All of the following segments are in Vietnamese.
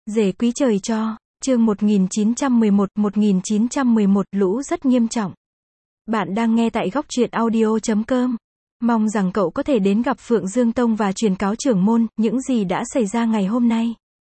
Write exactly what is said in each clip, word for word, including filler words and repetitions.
Rể quý trời cho, chương một nghìn chín trăm mười một, một nghìn chín trăm mười một, lũ rất nghiêm trọng. Bạn đang nghe tại góc truyện audio chấm com. Mong rằng cậu có thể đến gặp Phượng Dương Tông và truyền cáo trưởng môn, những gì đã xảy ra ngày hôm nay.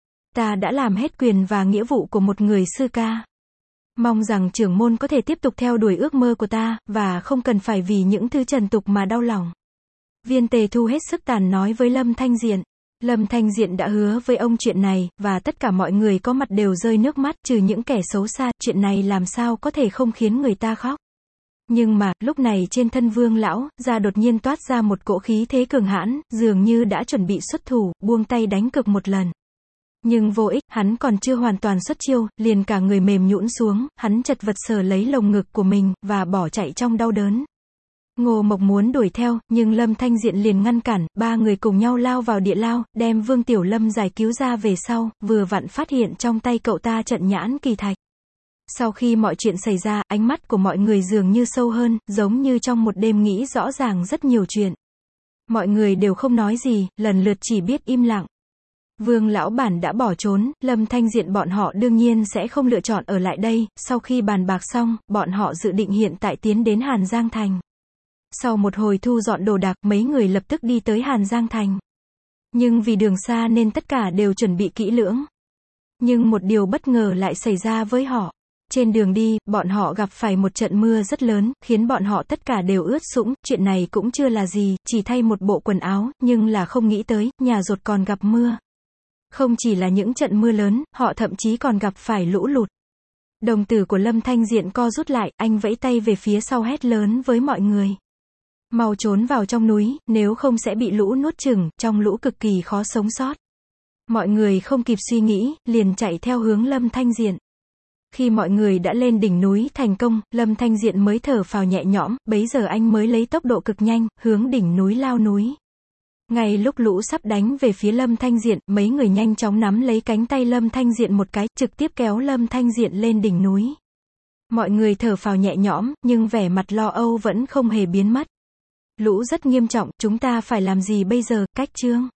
Ta đã làm hết quyền và nghĩa vụ của một người sư ca. Mong rằng trưởng môn có thể tiếp tục theo đuổi ước mơ của ta, và không cần phải vì những thứ trần tục mà đau lòng. Viên Tề Thu hết sức tàn nói với Lâm Thanh Diện. Lâm Thanh Diện đã hứa với ông chuyện này, và tất cả mọi người có mặt đều rơi nước mắt, trừ những kẻ xấu xa, chuyện này làm sao có thể không khiến người ta khóc. Nhưng mà, lúc này trên thân Vương lão, ra đột nhiên toát ra một cỗ khí thế cường hãn, dường như đã chuẩn bị xuất thủ, buông tay đánh cực một lần. Nhưng vô ích, hắn còn chưa hoàn toàn xuất chiêu, liền cả người mềm nhũn xuống, hắn chật vật sờ lấy lồng ngực của mình, và bỏ chạy trong đau đớn. Ngô Mộc muốn đuổi theo, nhưng Lâm Thanh Diện liền ngăn cản, ba người cùng nhau lao vào địa lao, đem Vương Tiểu Lâm giải cứu ra về sau, vừa vặn phát hiện trong tay cậu ta trận nhãn kỳ thạch. Sau khi mọi chuyện xảy ra, ánh mắt của mọi người dường như sâu hơn, giống như trong một đêm nghĩ rõ ràng rất nhiều chuyện. Mọi người đều không nói gì, lần lượt chỉ biết im lặng. Vương lão bản đã bỏ trốn, Lâm Thanh Diện bọn họ đương nhiên sẽ không lựa chọn ở lại đây, sau khi bàn bạc xong, bọn họ dự định hiện tại tiến đến Hàn Giang Thành. Sau một hồi thu dọn đồ đạc, mấy người lập tức đi tới Hàn Giang Thành. Nhưng vì đường xa nên tất cả đều chuẩn bị kỹ lưỡng. Nhưng một điều bất ngờ lại xảy ra với họ. Trên đường đi, bọn họ gặp phải một trận mưa rất lớn, khiến bọn họ tất cả đều ướt sũng, chuyện này cũng chưa là gì, chỉ thay một bộ quần áo, nhưng là không nghĩ tới, nhà rột còn gặp mưa. Không chỉ là những trận mưa lớn, họ thậm chí còn gặp phải lũ lụt. Đồng tử của Lâm Thanh Diện co rút lại, anh vẫy tay về phía sau hét lớn với mọi người. Mau trốn vào trong núi, nếu không sẽ bị lũ nuốt chửng, trong lũ cực kỳ khó sống sót. Mọi người không kịp suy nghĩ, liền chạy theo hướng Lâm Thanh Diện. Khi mọi người đã lên đỉnh núi thành công, Lâm Thanh Diện mới thở phào nhẹ nhõm, bấy giờ anh mới lấy tốc độ cực nhanh, hướng đỉnh núi lao núi. Ngay lúc lũ sắp đánh về phía Lâm Thanh Diện, mấy người nhanh chóng nắm lấy cánh tay Lâm Thanh Diện một cái, trực tiếp kéo Lâm Thanh Diện lên đỉnh núi. Mọi người thở phào nhẹ nhõm, nhưng vẻ mặt lo âu vẫn không hề biến mất. Lũ rất nghiêm trọng, chúng ta phải làm gì bây giờ, cách chương.